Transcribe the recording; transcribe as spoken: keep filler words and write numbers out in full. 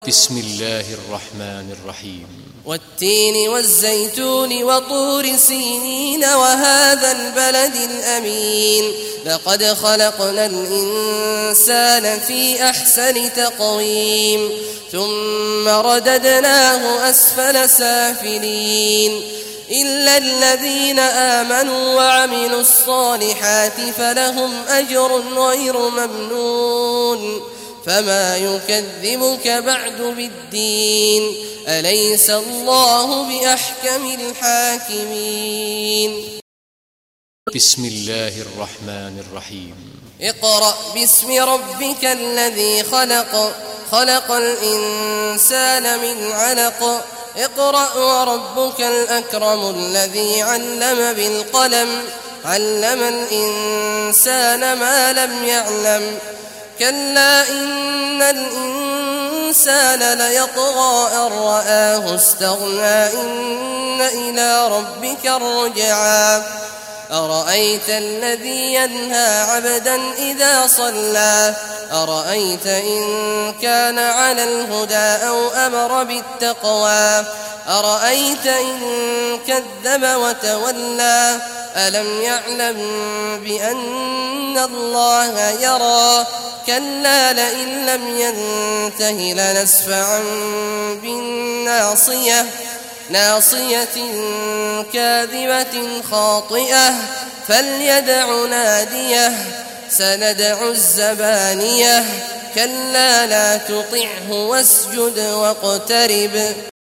بسم الله الرحمن الرحيم والتين والزيتون وطور سينين وهذا البلد الأمين لقد خلقنا الإنسان في أحسن تقويم ثم رددناه أسفل سافلين إلا الذين آمنوا وعملوا الصالحات فلهم أجر غير ممنون فما يكذبك بعد بالدين أليس الله بأحكم الحاكمين بسم الله الرحمن الرحيم اقرأ باسم ربك الذي خلق خلق الإنسان من علق اقرأ وربك الأكرم الذي علم بالقلم علم الإنسان ما لم يعلم كلا إن الإنسان ليطغى أن رآه استغنى إن إلى ربك الرجعى أرأيت الذي ينهى عبدا إذا صلى أرأيت إن كان على الهدى أو أمر بالتقوى أرأيت إن كذب وتولى ألم يعلم بأن الله يرى كلا لئن لم ينته لنسفعا بالناصية ناصية كاذبة خاطئة فليدع ناديه سندع الزبانية كلا لا تطعه واسجد واقترب